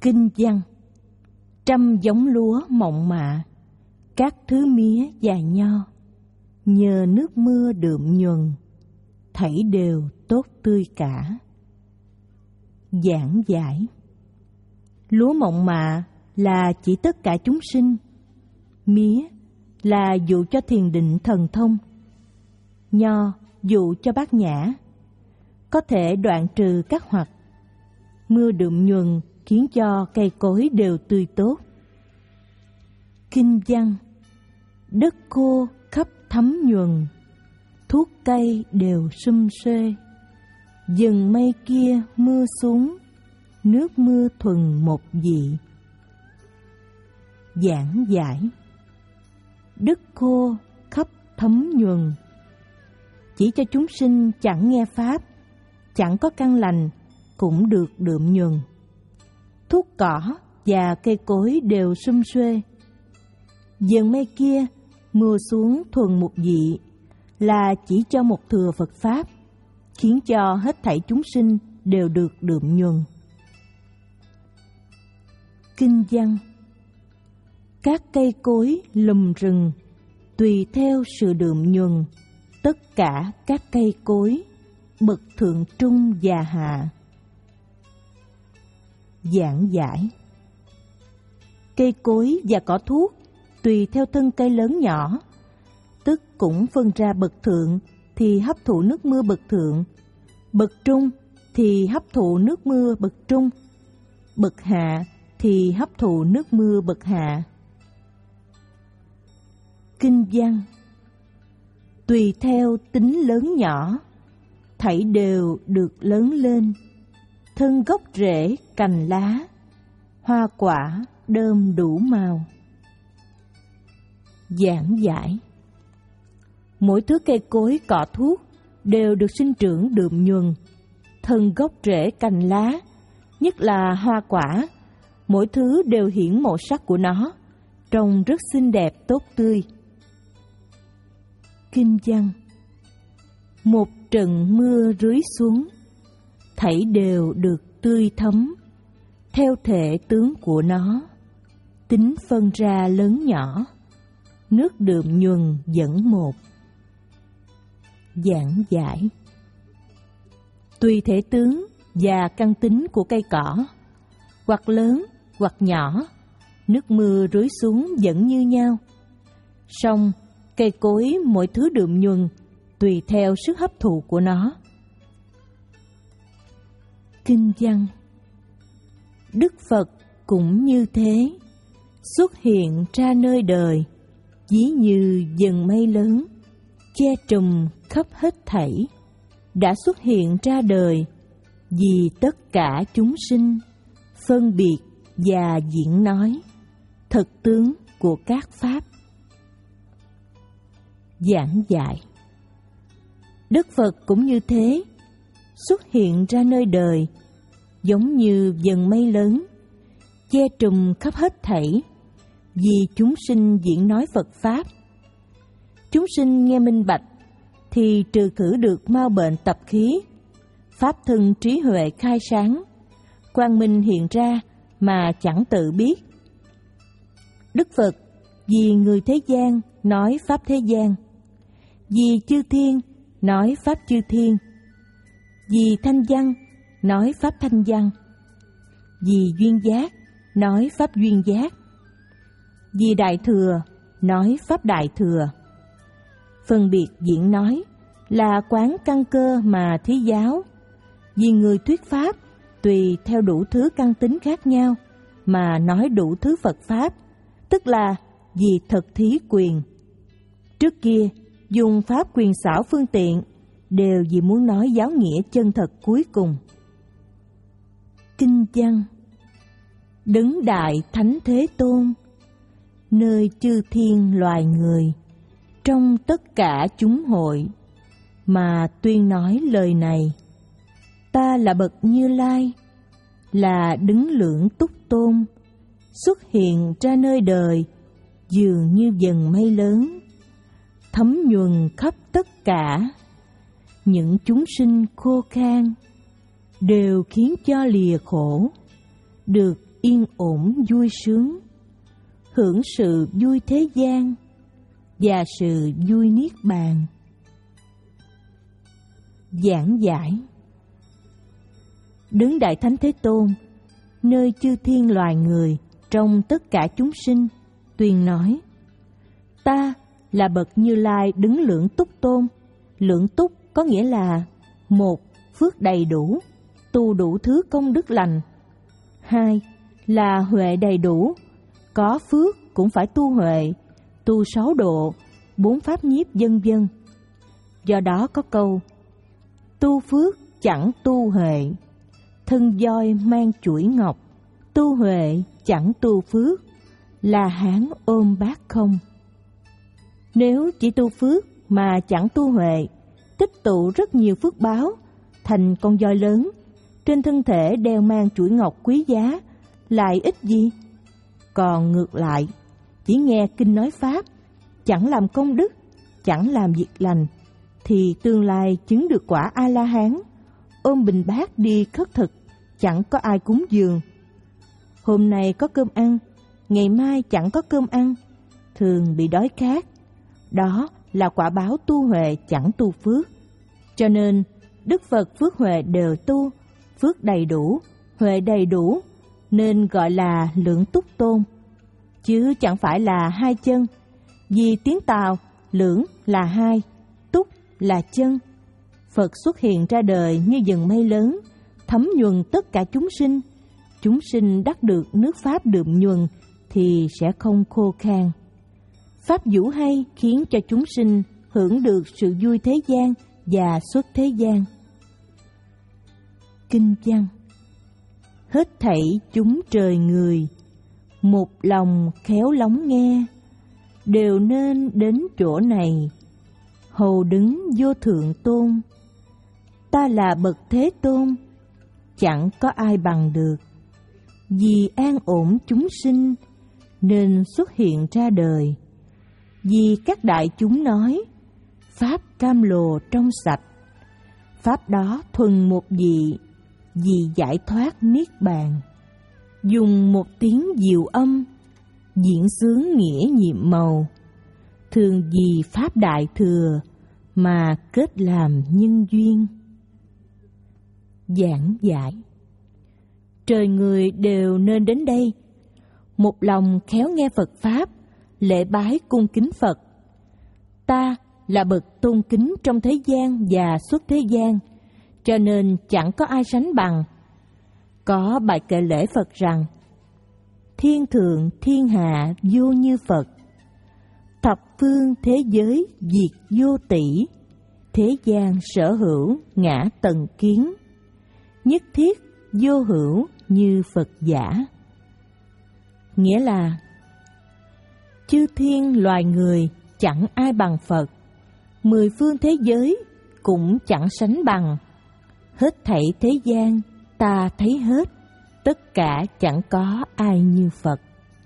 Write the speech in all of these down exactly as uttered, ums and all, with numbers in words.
Kinh văn. Trăm giống lúa mộng mạ, các thứ mía và nho, nhờ nước mưa đượm nhuần, thảy đều tốt tươi cả. Giảng giải. Lúa mộng mạ là chỉ tất cả chúng sinh, mía là dụ cho thiền định thần thông, nho dụ cho bát nhã, có thể đoạn trừ các hoặc. Mưa đượm nhuần khiến cho cây cối đều tươi tốt. Kinh văn. Đất khô khắp thấm nhuần, thuốc cây đều sum xuê, dần mây kia mưa xuống, nước mưa thuần một vị. Giảng giải. Đất khô khắp thấm nhuần chỉ cho chúng sinh chẳng nghe pháp, chẳng có căn lành cũng được đượm nhuần. Thuốc cỏ và cây cối đều sum xuê, dần mây kia mưa xuống thuần một vị là chỉ cho một thừa Phật pháp, khiến cho hết thảy chúng sinh đều được đượm nhuần. Kinh văn. Các cây cối lùm rừng tùy theo sự đượm nhuần, tất cả các cây cối bậc thượng trung và hạ. Giảng giải. Cây cối và cỏ thuốc tùy theo thân cây lớn nhỏ, tức cũng phân ra bậc thượng thì hấp thụ nước mưa bậc thượng, bậc trung thì hấp thụ nước mưa bậc trung, bậc hạ thì hấp thụ nước mưa bậc hạ. Kinh văn. Tùy theo tính lớn nhỏ, thảy đều được lớn lên, thân gốc rễ cành lá, hoa quả đơm đủ màu. Giảng giải. Mỗi thứ cây cối cỏ thuốc đều được sinh trưởng đượm nhuần, thân gốc rễ cành lá, nhất là hoa quả, mỗi thứ đều hiển màu sắc của nó, trông rất xinh đẹp tốt tươi. Kinh văn. Một trận mưa rưới xuống, thảy đều được tươi thấm, theo thể tướng của nó, tính phân ra lớn nhỏ, nước đượm nhuần dẫn một. Giảng giải. Tùy thể tướng và căn tính của cây cỏ, hoặc lớn hoặc nhỏ, nước mưa rưới xuống vẫn như nhau. Song cây cối mỗi thứ đượm nhuần tùy theo sức hấp thụ của nó. Kinh văn. Đức Phật cũng như thế, xuất hiện ra nơi đời, ví như dần mây lớn, che trùm khắp hết thảy, đã xuất hiện ra đời vì tất cả chúng sinh, phân biệt và diễn nói thực tướng của các pháp. Giảng giải. Đức Phật cũng như thế, xuất hiện ra nơi đời, giống như dần mây lớn, che trùm khắp hết thảy, vì chúng sinh diễn nói Phật Pháp. Chúng sinh nghe minh bạch, thì trừ khử được mau bệnh tập khí, pháp thân trí huệ khai sáng, quang minh hiện ra mà chẳng tự biết. Đức Phật vì người thế gian nói pháp thế gian, vì chư thiên nói pháp chư thiên, vì thanh văn nói pháp thanh văn, vì duyên giác nói pháp duyên giác, vì đại thừa nói pháp đại thừa. Phân biệt diễn nói là quán căn cơ mà thí giáo, vì người thuyết pháp tùy theo đủ thứ căn tính khác nhau mà nói đủ thứ Phật Pháp, tức là vì thật thí quyền. Trước kia dùng pháp quyền xảo phương tiện, đều vì muốn nói giáo nghĩa chân thật cuối cùng. Kinh văn. Đấng đại thánh Thế Tôn, nơi chư thiên loài người, trong tất cả chúng hội, mà tuyên nói lời này: ta là bậc Như Lai, là đứng lưỡng túc tôn, xuất hiện ra nơi đời, dường như dần mây lớn, thấm nhuần khắp tất cả. Những chúng sinh khô khan đều khiến cho lìa khổ, được yên ổn vui sướng, hưởng sự vui thế gian và sự vui niết bàn. Giảng giải. Đứng Đại Thánh Thế Tôn, nơi chư thiên loài người, trong tất cả chúng sinh, tuyên nói: Ta là bậc Như Lai đứng lưỡng túc tôn. Lưỡng túc có nghĩa là: một, phước đầy đủ, tu đủ thứ công đức lành. Hai, là huệ đầy đủ, có phước cũng phải tu huệ, tu sáu độ, bốn pháp nhiếp vân vân. Do đó có câu: tu phước chẳng tu huệ, thân voi mang chuỗi ngọc, tu huệ chẳng tu phước, là hán ôm bát không. Nếu chỉ tu phước mà chẳng tu huệ, tích tụ rất nhiều phước báo, thành con voi lớn, trên thân thể đeo mang chuỗi ngọc quý giá, lại ích gì? Còn ngược lại, chỉ nghe kinh nói pháp, chẳng làm công đức, chẳng làm việc lành, thì tương lai chứng được quả A-la-hán, ôm bình bát đi khất thực, chẳng có ai cúng dường. Hôm nay có cơm ăn, ngày mai chẳng có cơm ăn, thường bị đói khát. Đó là quả báo tu huệ chẳng tu phước. Cho nên, Đức Phật phước huệ đều tu, phước đầy đủ, huệ đầy đủ, nên gọi là lưỡng túc tôn, chứ chẳng phải là hai chân. Vì tiếng Tàu, lưỡng là hai, túc là chân. Phật xuất hiện ra đời như dần mây lớn, thấm nhuần tất cả chúng sinh. Chúng sinh đắc được nước Pháp đượm nhuần thì sẽ không khô khan. Pháp vũ hay khiến cho chúng sinh hưởng được sự vui thế gian và xuất thế gian. Kinh văn. Hết thảy chúng trời người, một lòng khéo lắng nghe, đều nên đến chỗ này, hầu đứng vô thượng tôn. Ta là bậc Thế Tôn, chẳng có ai bằng được. Vì an ổn chúng sinh, nên xuất hiện ra đời. Vì các đại chúng nói, Pháp cam lồ trong sạch, Pháp đó thuần một vị, vì giải thoát niết bàn. Dùng một tiếng diệu âm, diễn xướng nghĩa nhiệm màu, thường vì Pháp đại thừa, mà kết làm nhân duyên. Giảng giải. Trời người đều nên đến đây, một lòng khéo nghe Phật Pháp, lễ bái cung kính Phật. Ta là bậc tôn kính trong thế gian và xuất thế gian, cho nên chẳng có ai sánh bằng. Có bài kệ lễ Phật rằng: Thiên thượng thiên hạ vô như Phật, thập phương thế giới diệt vô tỷ, thế gian sở hữu ngã tần kiến, nhất thiết vô hữu như Phật giả. Nghĩa là chư thiên loài người chẳng ai bằng Phật, mười phương thế giới cũng chẳng sánh bằng. Hết thảy thế gian ta thấy hết, tất cả chẳng có ai như Phật.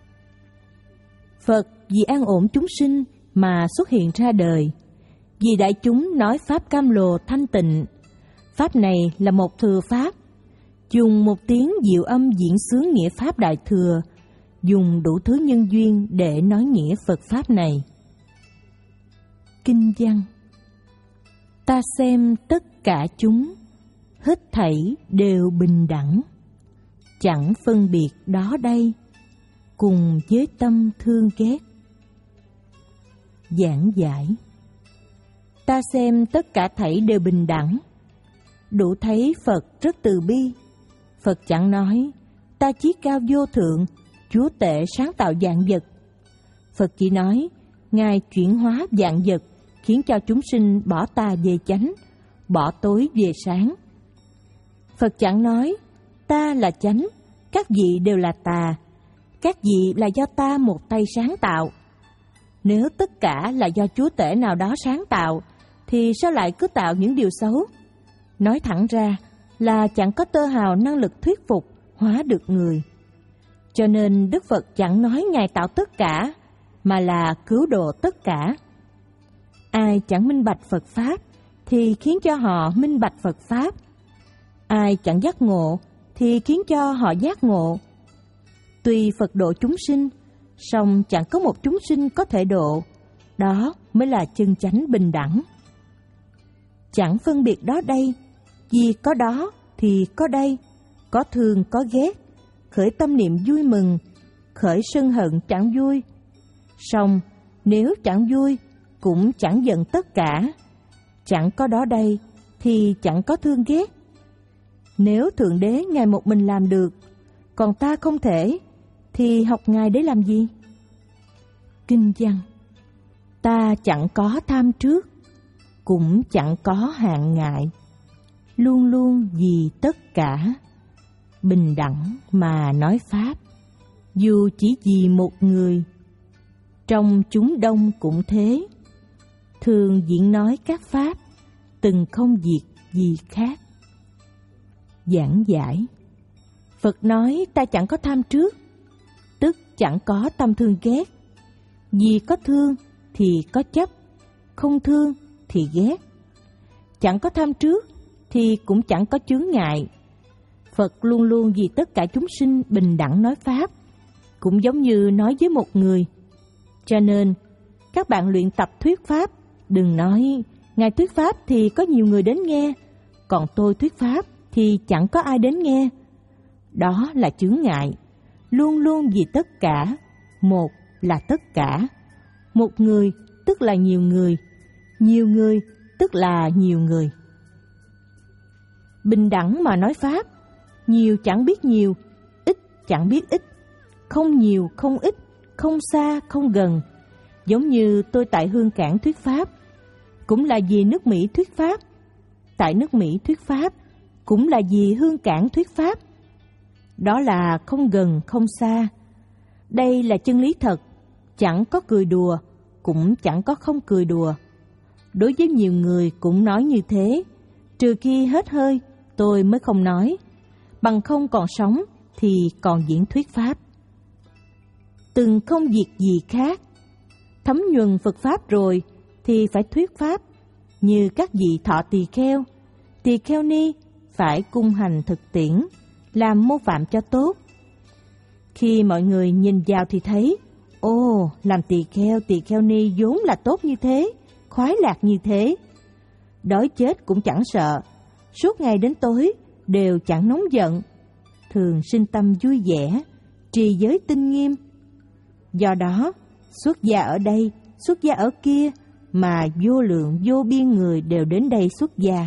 Phật vì an ổn chúng sinh mà xuất hiện ra đời, vì đại chúng nói Pháp cam lồ thanh tịnh. Pháp này là một thừa Pháp, dùng một tiếng diệu âm diễn xướng nghĩa Pháp đại thừa, dùng đủ thứ nhân duyên để nói nghĩa Phật Pháp này. Kinh văn. Ta xem tất cả chúng, hết thảy đều bình đẳng, chẳng phân biệt đó đây, cùng với tâm thương ghét. Giảng giải. Ta xem tất cả thảy đều bình đẳng, đủ thấy Phật rất từ bi. Phật chẳng nói, ta chí cao vô thượng, chúa tể sáng tạo vạn vật. Phật chỉ nói, Ngài chuyển hóa vạn vật, khiến cho chúng sinh bỏ tà về chánh, bỏ tối về sáng. Phật chẳng nói, ta là chánh, các vị đều là tà, các vị là do ta một tay sáng tạo. Nếu tất cả là do chúa tể nào đó sáng tạo, thì sao lại cứ tạo những điều xấu? Nói thẳng ra là chẳng có tơ hào năng lực thuyết phục, hóa được người. Cho nên Đức Phật chẳng nói Ngài tạo tất cả, mà là cứu độ tất cả. Ai chẳng minh bạch Phật Pháp, thì khiến cho họ minh bạch Phật Pháp. Ai chẳng giác ngộ, thì khiến cho họ giác ngộ. Tuy Phật độ chúng sinh, song chẳng có một chúng sinh có thể độ. Đó mới là chân chánh bình đẳng. Chẳng phân biệt đó đây, vì có đó thì có đây, có thương có ghét, khởi tâm niệm vui mừng, khởi sân hận chẳng vui. Song nếu chẳng vui, cũng chẳng giận tất cả. Chẳng có đó đây, thì chẳng có thương ghét. Nếu Thượng Đế Ngài một mình làm được, còn ta không thể, thì học Ngài để làm gì? Kinh văn: ta chẳng có tham trước, cũng chẳng có hạn ngại, luôn luôn vì tất cả, bình đẳng mà nói Pháp, dù chỉ vì một người. Trong chúng đông cũng thế, thường diễn nói các Pháp, từng không diệt gì khác. Giảng giải: Phật nói ta chẳng có tham trước, tức chẳng có tâm thương ghét. Vì có thương thì có chấp, không thương thì ghét. Chẳng có tham trước thì cũng chẳng có chướng ngại. Phật luôn luôn vì tất cả chúng sinh bình đẳng nói Pháp, cũng giống như nói với một người. Cho nên, các bạn luyện tập thuyết Pháp, đừng nói Ngài thuyết Pháp thì có nhiều người đến nghe, còn tôi thuyết Pháp thì chẳng có ai đến nghe. Đó là chướng ngại. Luôn luôn vì tất cả, một là tất cả. Một người tức là nhiều người, nhiều người tức là nhiều người. Bình đẳng mà nói Pháp, nhiều chẳng biết nhiều, ít chẳng biết ít, không nhiều không ít, không xa không gần. Giống như tôi tại Hương Cảng thuyết Pháp, cũng là vì nước Mỹ thuyết Pháp. Tại nước Mỹ thuyết Pháp, cũng là vì Hương Cảng thuyết Pháp. Đó là không gần không xa. Đây là chân lý thật, chẳng có cười đùa, cũng chẳng có không cười đùa. Đối với nhiều người cũng nói như thế, trừ khi hết hơi, tôi mới không nói. Bằng không còn sống thì còn diễn thuyết Pháp. Từng không việc gì khác. Thấm nhuần Phật Pháp rồi thì phải thuyết Pháp, như các vị thọ tỳ kheo, tỳ kheo ni phải cung hành thực tiễn, làm mô phạm cho tốt. Khi mọi người nhìn vào thì thấy, ồ, làm tỳ kheo, tỳ kheo ni vốn là tốt như thế, khoái lạc như thế. Đói chết cũng chẳng sợ, suốt ngày đến tối đều chẳng nóng giận, thường sinh tâm vui vẻ, trì giới tinh nghiêm. Do đó, xuất gia ở đây, xuất gia ở kia, mà vô lượng vô biên người đều đến đây xuất gia.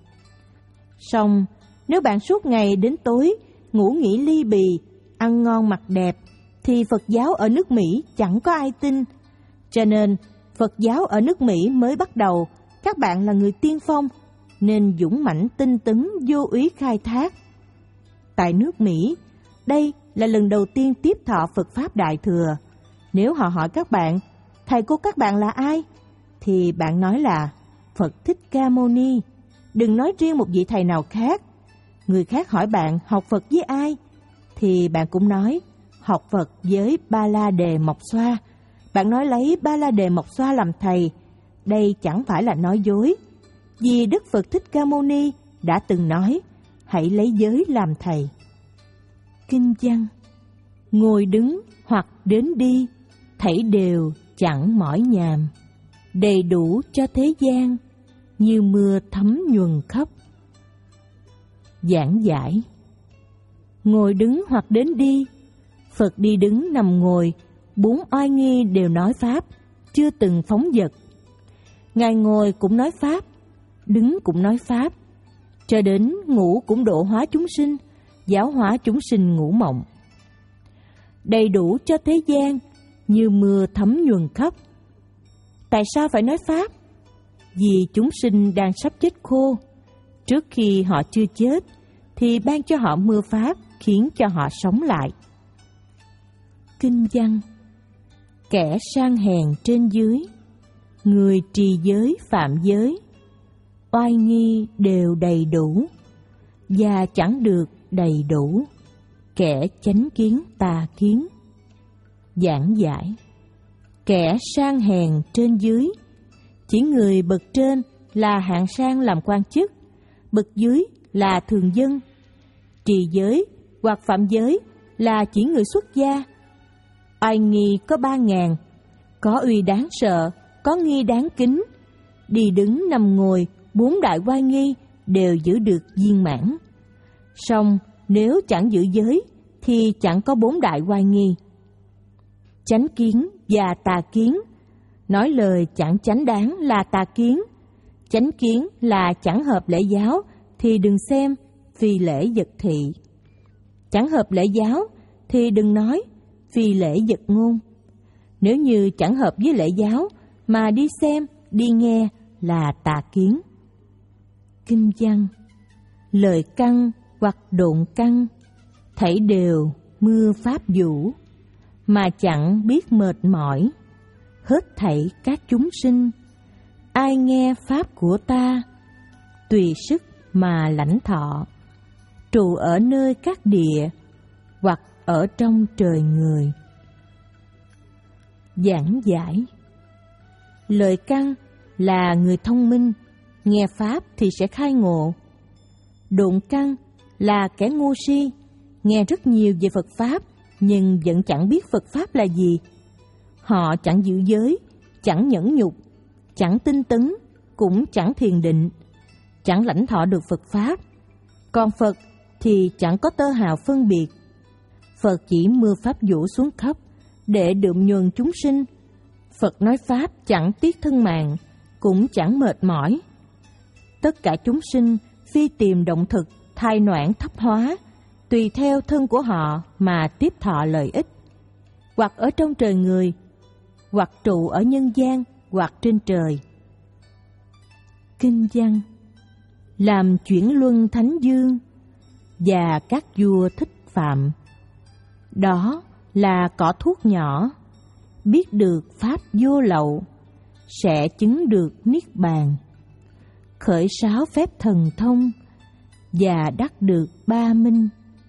Song nếu bạn suốt ngày đến tối ngủ nghỉ ly bì, ăn ngon mặc đẹp, thì Phật giáo ở nước Mỹ chẳng có ai tin. Cho nên Phật giáo ở nước Mỹ mới bắt đầu, các bạn là người tiên phong, nên dũng mãnh tinh tấn vô úy khai thác. Tại nước Mỹ, đây là lần đầu tiên tiếp thọ Phật Pháp Đại Thừa. Nếu họ hỏi các bạn, thầy cô các bạn là ai? Thì bạn nói là Phật Thích Ca Mâu Ni. Đừng nói riêng một vị thầy nào khác. Người khác hỏi bạn học Phật với ai? Thì bạn cũng nói học Phật với Ba La Đề Mộc Xoa. Bạn nói lấy Ba La Đề Mộc Xoa làm thầy. Đây chẳng phải là nói dối. Vì Đức Phật Thích Ca Mâu Ni đã từng nói, hãy lấy giới làm thầy. Kinh văn: ngồi đứng hoặc đến đi, thảy đều chẳng mỏi nhàm, đầy đủ cho thế gian, như mưa thấm nhuần khắp. Giảng giải: ngồi đứng hoặc đến đi, Phật đi đứng nằm ngồi, bốn oai nghi đều nói Pháp, chưa từng phóng dật. Ngài ngồi cũng nói Pháp, đứng cũng nói Pháp, cho đến ngủ cũng độ hóa chúng sinh, giáo hóa chúng sinh ngủ mộng. Đầy đủ cho thế gian, như mưa thấm nhuần khắp. Tại sao phải nói Pháp? Vì chúng sinh đang sắp chết khô. Trước khi họ chưa chết, thì ban cho họ mưa Pháp, khiến cho họ sống lại. Kinh văn: kẻ sang hèn trên dưới, người trì giới phạm giới, oai nghi đều đầy đủ, và chẳng được đầy đủ, kẻ chánh kiến tà kiến. Giảng giải: kẻ sang hèn trên dưới, chỉ người bậc trên là hạng sang làm quan chức, bậc dưới là thường dân. Trì giới hoặc phạm giới là chỉ người xuất gia. Oai nghi có ba ngàn, có uy đáng sợ, có nghi đáng kính. Đi đứng nằm ngồi, bốn đại oai nghi đều giữ được viên mãn. Song nếu chẳng giữ giới thì chẳng có bốn đại oai nghi. Chánh kiến và tà kiến, nói lời chẳng chánh đáng là tà kiến. Chánh kiến là chẳng hợp lễ giáo thì đừng xem phi lễ vật thị. Chẳng hợp lễ giáo thì đừng nói phi lễ vật ngôn. Nếu như chẳng hợp với lễ giáo mà đi xem, đi nghe là tà kiến. Kinh văn, lời căn hoặc độn căn, thảy đều mưa pháp vũ, mà chẳng biết mệt mỏi. Hết thảy các chúng sinh, ai nghe pháp của ta, tùy sức mà lãnh thọ, trụ ở nơi các địa, hoặc ở trong trời người. Giảng giải, lời căn là người thông minh, nghe pháp thì sẽ khai ngộ. Độn căn là kẻ ngu si, nghe rất nhiều về Phật Pháp nhưng vẫn chẳng biết Phật Pháp là gì. Họ chẳng giữ giới, chẳng nhẫn nhục, chẳng tinh tấn, cũng chẳng thiền định, chẳng lãnh thọ được Phật Pháp. Còn Phật thì chẳng có tơ hào phân biệt. Phật chỉ mưa pháp vũ xuống khắp để đượm nhuần chúng sinh. Phật nói Pháp chẳng tiếc thân mạng, cũng chẳng mệt mỏi. Tất cả chúng sinh phi tìm động thực, thai noãn thấp hóa, tùy theo thân của họ mà tiếp thọ lợi ích, hoặc ở trong trời người, hoặc trụ ở nhân gian, hoặc trên trời. Kinh văn, làm chuyển luân thánh dương và các vua thích phạm. Đó là cỏ thuốc nhỏ, biết được pháp vô lậu, sẽ chứng được niết bàn, khởi sáu phép thần thông và đắc được ba minh.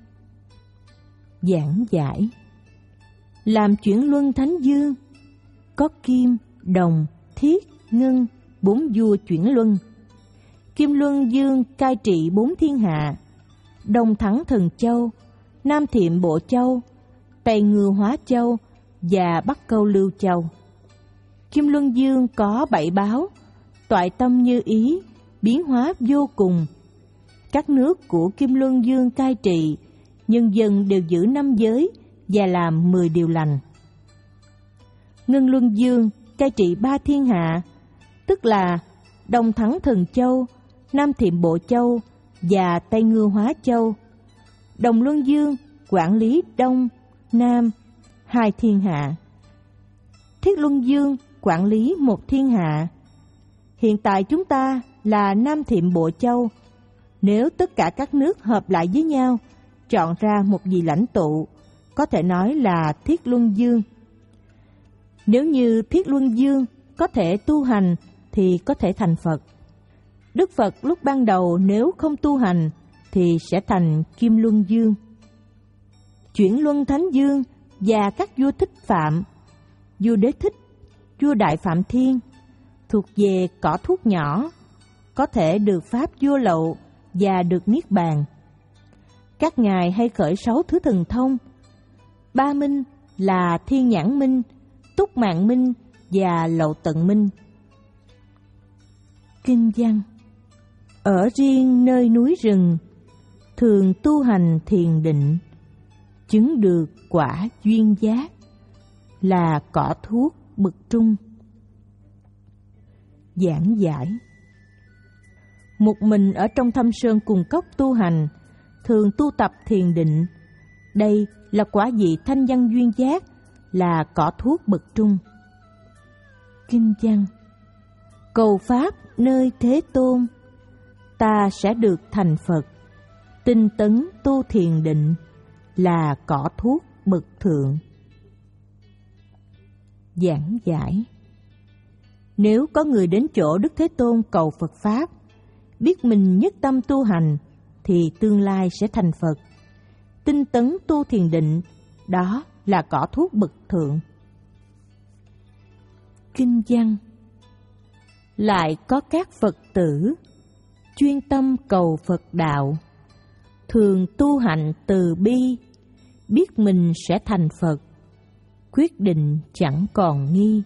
Giảng giải, làm chuyển luân thánh dương, có kim, đồng, thiết, ngân, bốn vua chuyển luân. Kim luân dương cai trị bốn thiên hạ, Đông Thắng Thần Châu, Nam Thiệm Bộ Châu, Tây Ngư Hóa Châu và Bắc Câu Lưu Châu. Kim luân dương có bảy báo, toại tâm như ý, biến hóa vô cùng. Các nước của Kim luân dương cai trị, nhân dân đều giữ năm giới và làm mười điều lành. Ngân luân dương cai trị ba thiên hạ, tức là Đông Thắng Thần Châu, Nam Thiệm Bộ Châu và Tây Ngư Hóa Châu. Đồng luân dương quản lý Đông, Nam, hai thiên hạ. Thiết luân dương quản lý một thiên hạ. Hiện tại chúng ta là Nam Thiệm Bộ Châu. Nếu tất cả các nước hợp lại với nhau, chọn ra một vị lãnh tụ, có thể nói là Thiết Luân Dương. Nếu như Thiết Luân Dương có thể tu hành thì có thể thành Phật. Đức Phật lúc ban đầu nếu không tu hành thì sẽ thành Kim Luân Dương. Chuyển Luân Thánh Dương và các vua thích phạm, vua Đế Thích, vua Đại Phạm Thiên, thuộc về cỏ thuốc nhỏ, có thể được pháp vô lậu và được niết bàn. Các ngài hay khởi sáu thứ thần thông. Ba minh là Thiên Nhãn Minh, Túc Mạng Minh và Lậu Tận Minh. Kinh văn, ở riêng nơi núi rừng, thường tu hành thiền định, chứng được quả duyên giác, là cỏ thuốc bậc trung. Giảng giải, một mình ở trong thâm sơn cùng cốc tu hành, thường tu tập thiền định. Đây là quả vị thanh văn duyên giác, là cỏ thuốc bậc trung. Kinh văn, cầu pháp nơi Thế Tôn, ta sẽ được thành Phật. Tinh tấn tu thiền định, là cỏ thuốc bậc thượng. Giảng giải, nếu có người đến chỗ Đức Thế Tôn cầu Phật Pháp, biết mình nhất tâm tu hành, thì tương lai sẽ thành Phật. Tinh tấn tu thiền định, đó là cỏ thuốc bậc thượng. Kinh văn, lại có các Phật tử chuyên tâm cầu Phật đạo, thường tu hạnh từ bi, biết mình sẽ thành Phật, quyết định chẳng còn nghi.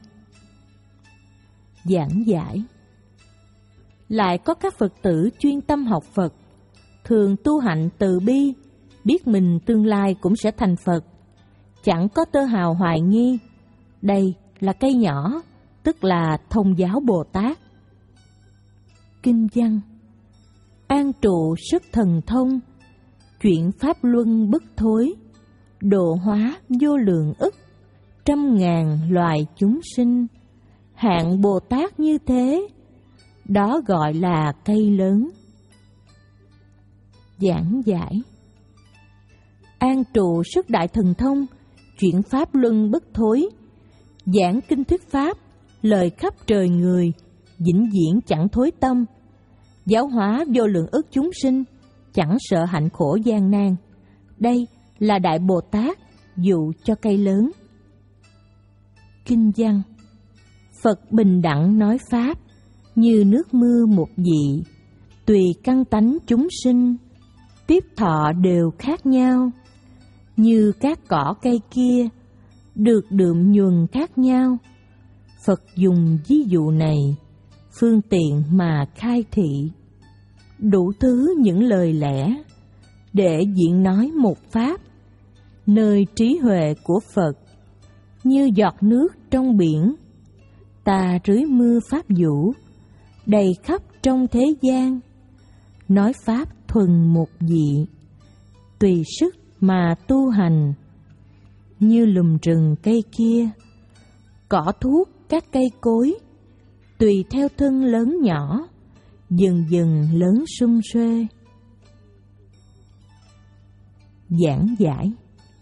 Giảng giải. Lại có các Phật tử chuyên tâm học Phật, thường tu hạnh từ bi, biết mình tương lai cũng sẽ thành Phật, chẳng có tơ hào hoài nghi. Đây là cây nhỏ, tức là Thông giáo Bồ Tát. Kinh văn. An trụ sức thần thông, chuyển pháp luân bất thối, độ hóa vô lượng ức, trăm ngàn loài chúng sinh. Hạng Bồ Tát như thế, đó gọi là cây lớn. Giảng giải. An trụ sức đại thần thông, chuyển pháp luân bất thối, giảng kinh thuyết pháp, lời khắp trời người, vĩnh viễn chẳng thối tâm, giáo hóa vô lượng ức chúng sinh, chẳng sợ hạnh khổ gian nan. Đây là Đại Bồ Tát dụ cho cây lớn. Kinh văn. Phật bình đẳng nói pháp, như nước mưa một vị, tùy căn tánh chúng sinh, tiếp thọ đều khác nhau. Như các cỏ cây kia, được đượm nhuần khác nhau. Phật dùng ví dụ này, phương tiện mà khai thị đủ thứ những lời lẽ, để diễn nói một pháp, nơi trí huệ của Phật, như giọt nước trong biển, ta rưới mưa pháp vũ, đầy khắp trong thế gian. Nói pháp thuần một vị, tùy sức mà tu hành. Như lùm rừng cây kia, cỏ thuốc các cây cối, tùy theo thân lớn nhỏ, dần dần lớn sum xuê. Giảng giải.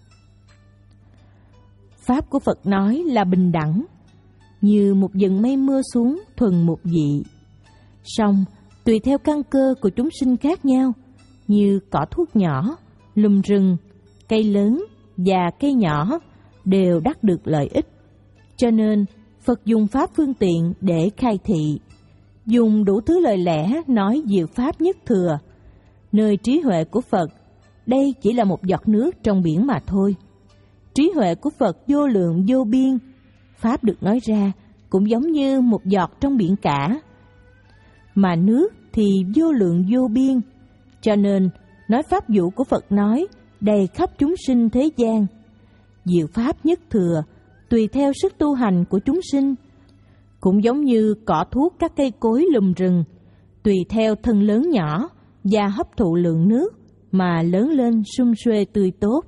Pháp của Phật nói là bình đẳng, như một dần mây mưa xuống thuần một vị. Song tùy theo căn cơ của chúng sinh khác nhau, như cỏ thuốc nhỏ, lùm rừng, cây lớn và cây nhỏ đều đắc được lợi ích. Cho nên Phật dùng pháp phương tiện để khai thị, dùng đủ thứ lời lẽ nói diệu pháp nhất thừa. Nơi trí huệ của Phật, đây chỉ là một giọt nước trong biển mà thôi. Trí huệ của Phật vô lượng vô biên, pháp được nói ra cũng giống như một giọt trong biển cả. Mà nước thì vô lượng vô biên, cho nên nói pháp dụ của Phật nói đầy khắp chúng sinh thế gian. Diệu pháp nhất thừa, tùy theo sức tu hành của chúng sinh, cũng giống như cỏ thuốc các cây cối lùm rừng, tùy theo thân lớn nhỏ và hấp thụ lượng nước mà lớn lên sum xuê tươi tốt.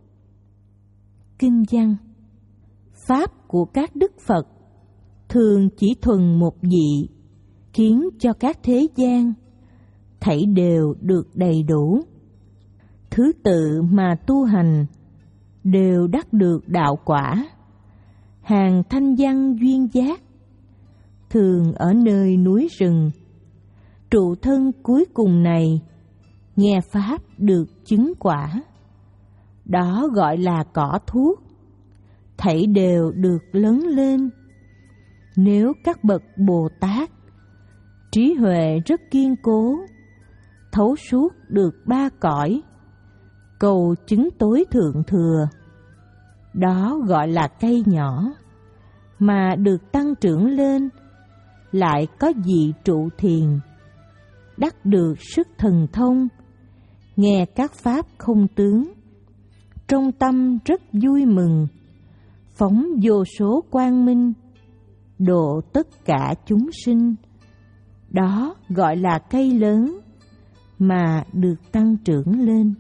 Kinh văn. Pháp của các đức Phật thường chỉ thuần một vị, khiến cho các thế gian thảy đều được đầy đủ. Thứ tự mà tu hành đều đắc được đạo quả. Hàng thanh văn duyên giác, thường ở nơi núi rừng. Trụ thân cuối cùng này, nghe pháp được chứng quả. Đó gọi là cỏ thuốc, thảy đều được lớn lên. Nếu các bậc Bồ Tát, trí huệ rất kiên cố, thấu suốt được ba cõi, cầu chứng tối thượng thừa. Đó gọi là cây nhỏ, mà được tăng trưởng lên, lại có vị trụ thiền, đắc được sức thần thông, nghe các pháp không tướng, trong tâm rất vui mừng, phóng vô số quang minh, độ tất cả chúng sinh. Đó gọi là cây lớn, mà được tăng trưởng lên.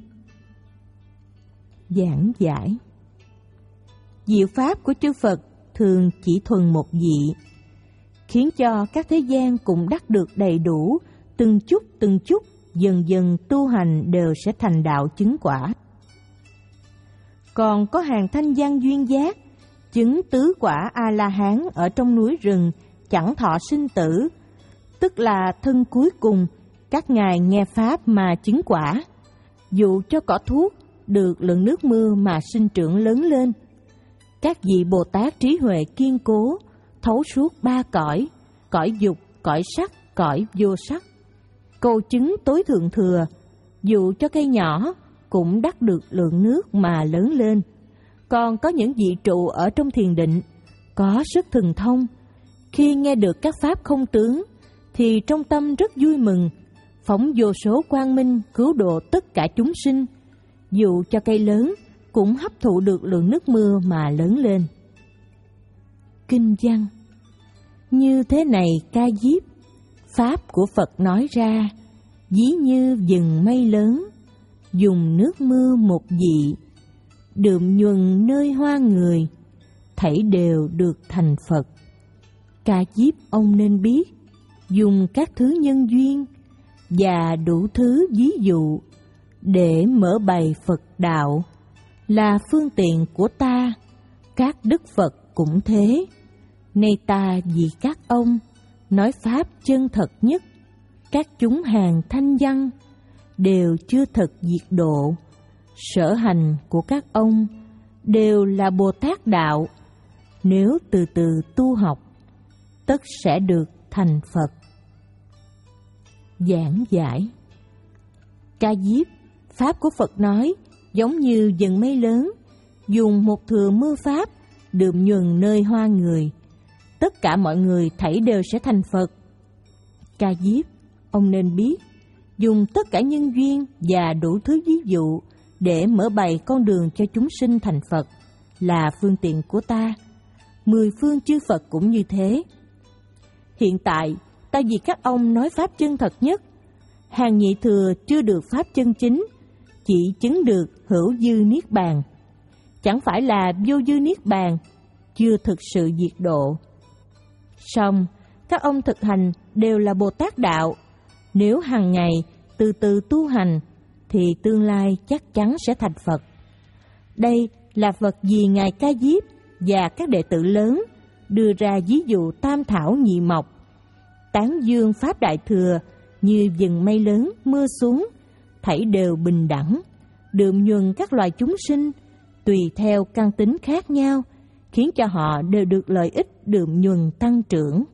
Giảng giải. Diệu pháp của chư Phật thường chỉ thuần một vị, khiến cho các thế gian cũng đắc được đầy đủ, từng chút từng chút, dần dần tu hành đều sẽ thành đạo chứng quả. Còn có hàng thanh văn duyên giác, chứng tứ quả A-la-hán ở trong núi rừng, chẳng thọ sinh tử, tức là thân cuối cùng, các ngài nghe pháp mà chứng quả. Dụ cho cỏ thuốc được lượng nước mưa mà sinh trưởng lớn lên. Các vị Bồ Tát trí huệ kiên cố, thấu suốt ba cõi, cõi dục, cõi sắc, cõi vô sắc, cầu chứng tối thượng thừa. Dụ cho cây nhỏ cũng đắc được lượng nước mà lớn lên. Còn có những vị trụ ở trong thiền định, có sức thần thông, khi nghe được các pháp không tướng, thì trong tâm rất vui mừng, phóng vô số quang minh cứu độ tất cả chúng sinh. Dù cho cây lớn cũng hấp thụ được lượng nước mưa mà lớn lên. Kinh văn: như thế này Ca Diếp, pháp của Phật nói ra, ví như vầng mây lớn, dùng nước mưa một vị, đượm nhuần nơi hoa người, thảy đều được thành Phật. Ca Diếp ông nên biết, dùng các thứ nhân duyên và đủ thứ ví dụ để mở bày Phật đạo, là phương tiện của ta. Các đức Phật cũng thế. Nay ta vì các ông nói pháp chân thật nhất, các chúng hàng thanh văn đều chưa thật diệt độ. Sở hành của các ông đều là Bồ Tát đạo, nếu từ từ tu học, tất sẽ được thành Phật. Giảng giải: Ca Diếp, pháp của Phật nói giống như vầng mây lớn, dùng một thừa mưa pháp đượm nhuần nơi hoa người, tất cả mọi người thảy đều sẽ thành Phật. Ca Diếp, ông nên biết, dùng tất cả nhân duyên và đủ thứ ví dụ để mở bày con đường cho chúng sinh thành Phật, là phương tiện của ta. Mười phương chư Phật cũng như thế. Hiện tại, ta vì các ông nói pháp chân thật nhất. Hàng nhị thừa chưa được pháp chân chính, chỉ chứng được hữu dư niết bàn. Chẳng phải là vô dư niết bàn, chưa thực sự diệt độ. Song các ông thực hành đều là Bồ Tát đạo. Nếu hàng ngày từ từ tu hành, thì tương lai chắc chắn sẽ thành Phật. Đây là Phật vì Ngài Ca Diếp và các đệ tử lớn đưa ra ví dụ tam thảo nhị mộc, tán dương pháp đại thừa như vầng mây lớn mưa xuống, thảy đều bình đẳng, đượm nhuần các loài chúng sinh, tùy theo căn tính khác nhau, khiến cho họ đều được lợi ích đượm nhuần tăng trưởng.